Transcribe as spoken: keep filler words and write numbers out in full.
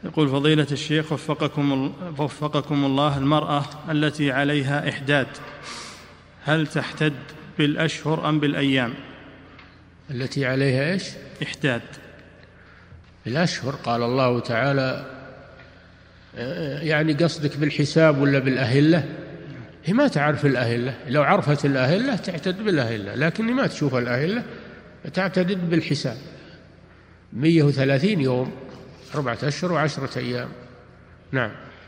يقول فضيلة الشيخ وفقكم, وفقكم الله، المرأة التي عليها إحداد هل تحتد بالأشهر أم بالأيام؟ التي عليها إيش؟ إحداد. بالأشهر. قال الله تعالى، يعني قصدك بالحساب ولا بالأهلة؟ هي ما تعرف الأهلة، لو عرفت الأهلة تعتد بالأهلة، لكن ما تشوف الأهلة تعتد بالحساب. مئة وثلاثين يوم، أربعة أشهر وعشرة أيام. نعم.